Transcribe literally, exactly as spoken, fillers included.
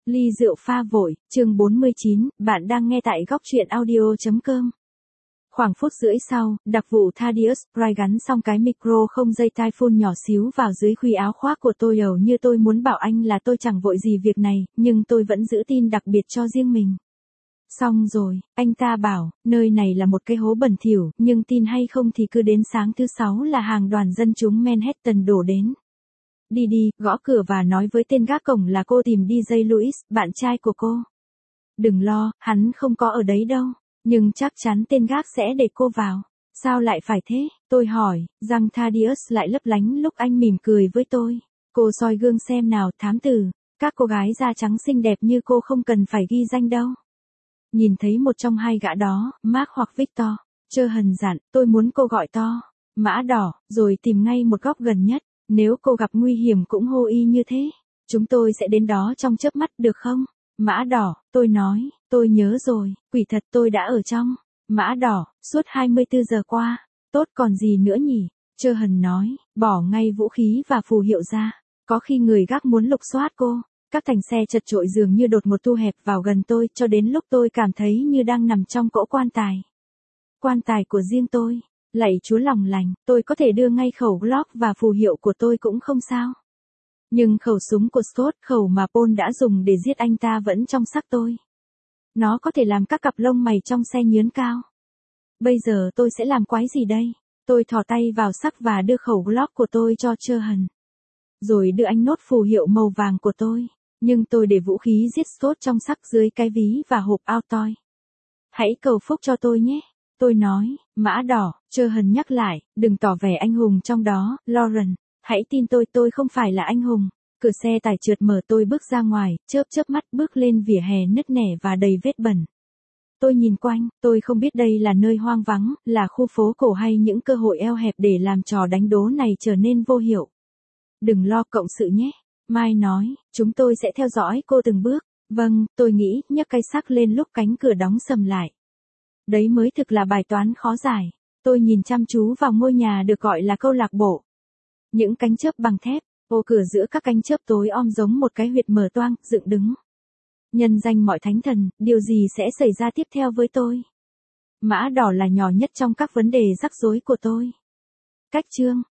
Ly rượu pha vội, chương bốn mươi chín, bạn đang nghe tại góc truyện audio chấm com. Khoảng phút rưỡi sau, đặc vụ Thaddeus Pride gắn xong cái micro không dây tai phone nhỏ xíu vào dưới khuy áo khoác của tôi, hầu như tôi muốn bảo anh là tôi chẳng vội gì việc này, nhưng tôi vẫn giữ tin đặc biệt cho riêng mình. Xong rồi, anh ta bảo, nơi này là một cái hố bẩn thỉu, nhưng tin hay không thì cứ đến sáng thứ sáu là hàng đoàn dân chúng Manhattan đổ đến. Đi đi, gõ cửa và nói với tên gác cổng là cô tìm đi dây Louis, bạn trai của cô. Đừng lo, hắn không có ở đấy đâu, nhưng chắc chắn tên gác sẽ để cô vào. Sao lại phải thế? Tôi hỏi, răng Thaddeus lại lấp lánh lúc anh mỉm cười với tôi. Cô soi gương xem nào, thám tử, các cô gái da trắng xinh đẹp như cô không cần phải ghi danh đâu. Nhìn thấy một trong hai gã đó, Mark hoặc Victor, Trơ Hần dặn, tôi muốn cô gọi to, mã đỏ, rồi tìm ngay một góc gần nhất. Nếu cô gặp nguy hiểm cũng hô y như thế. Chúng tôi sẽ đến đó trong chớp mắt được không? Mã đỏ, tôi nói, tôi nhớ rồi, quỷ thật tôi đã ở trong. Mã đỏ, suốt hai mươi tư giờ qua. Tốt còn gì nữa nhỉ? Trơ Hần nói, bỏ ngay vũ khí và phù hiệu ra. Có khi người gác muốn lục soát cô. Các thành xe chật chội dường như đột ngột thu hẹp vào gần tôi cho đến lúc tôi cảm thấy như đang nằm trong cỗ quan tài. Quan tài của riêng tôi. Lạy Chúa lòng lành, tôi có thể đưa ngay khẩu Glock và phù hiệu của tôi cũng không sao. Nhưng khẩu súng của Scott, khẩu mà Paul đã dùng để giết anh ta vẫn trong xác tôi. Nó có thể làm các cặp lông mày trong xe nhướn cao. Bây giờ tôi sẽ làm quái gì đây? Tôi thò tay vào sắc và đưa khẩu Glock của tôi cho Trơ Hần. Rồi đưa anh nốt phù hiệu màu vàng của tôi. Nhưng tôi để vũ khí giết Scott trong sắc dưới cái ví và hộp Altoid. Hãy cầu phúc cho tôi nhé. Tôi nói, mã đỏ, Trơ Hần nhắc lại, đừng tỏ vẻ anh hùng trong đó, Lauren, hãy tin tôi, tôi không phải là anh hùng. Cửa xe tải trượt mở, tôi bước ra ngoài, chớp chớp mắt bước lên vỉa hè nứt nẻ và đầy vết bẩn. Tôi nhìn quanh, tôi không biết đây là nơi hoang vắng, là khu phố cổ hay những cơ hội eo hẹp để làm trò đánh đố này trở nên vô hiệu. Đừng lo cộng sự nhé, Mai nói, chúng tôi sẽ theo dõi cô từng bước. Vâng, tôi nghĩ, nhấc cây sắc lên lúc cánh cửa đóng sầm lại. Đấy mới thực là bài toán khó giải. Tôi nhìn chăm chú vào ngôi nhà được gọi là câu lạc bộ. Những cánh chớp bằng thép, ô cửa giữa các cánh chớp tối om giống một cái huyệt mở toang, dựng đứng. Nhân danh mọi thánh thần, điều gì sẽ xảy ra tiếp theo với tôi? Mã đỏ là nhỏ nhất trong các vấn đề rắc rối của tôi. Cách chương,